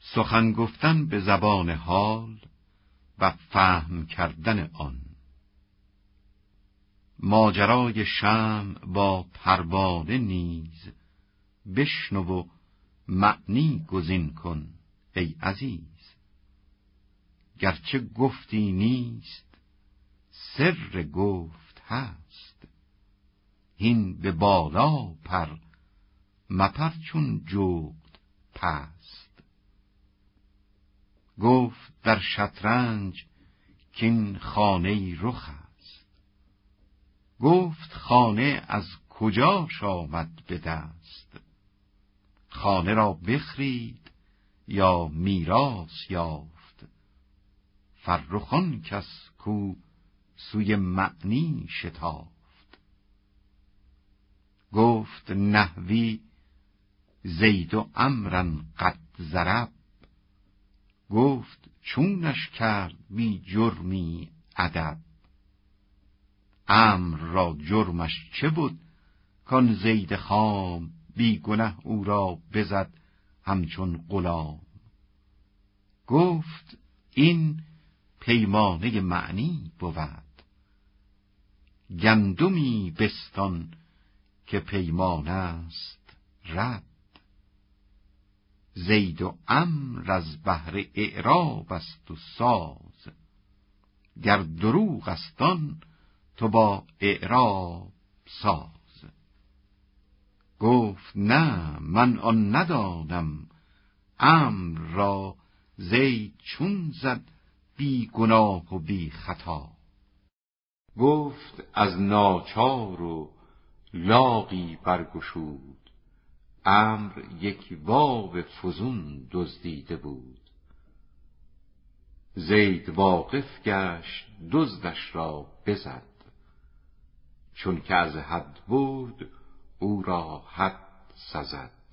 سخن گفتن به زبان حال و فهم کردن آن. ماجرای شمع با پروانه نیز بشنو و معنی گزین کن ای عزیز. گرچه گفتی نیست سر گفت هست، هین به بالا پر مپر چون جغد پست. گفت در شطرنج کین خانه رخ است، گفت خانه از کجاش آمد به دست. خانه را بخرید یا میراث یافت، فرخ آن کس کو سوی معنی شتافت. گفت نحوی زید و عمرو قد ضرب، گفت چونش کرد بی جرمی ادب. عمرو را جرمش چه بود کان زید خام، بی گنه او را بزد همچون غلام. گفت این پیمانه معنی بود، گندمی بستان که پیمانه است رد. زید و عمرو از بهر اعراب است و ساز، گر دروغ است آن تو با اعراب ساز. گفت نه من آن ندانم، عمرو را زید چون زد بی گناه و بی خطا. گفت از ناچار و لاغی برگشود، عمرو یک واو فزون دزدیده بود. زید واقف گشت دزدش را بزد، چون که از حد برد او را حد سزد.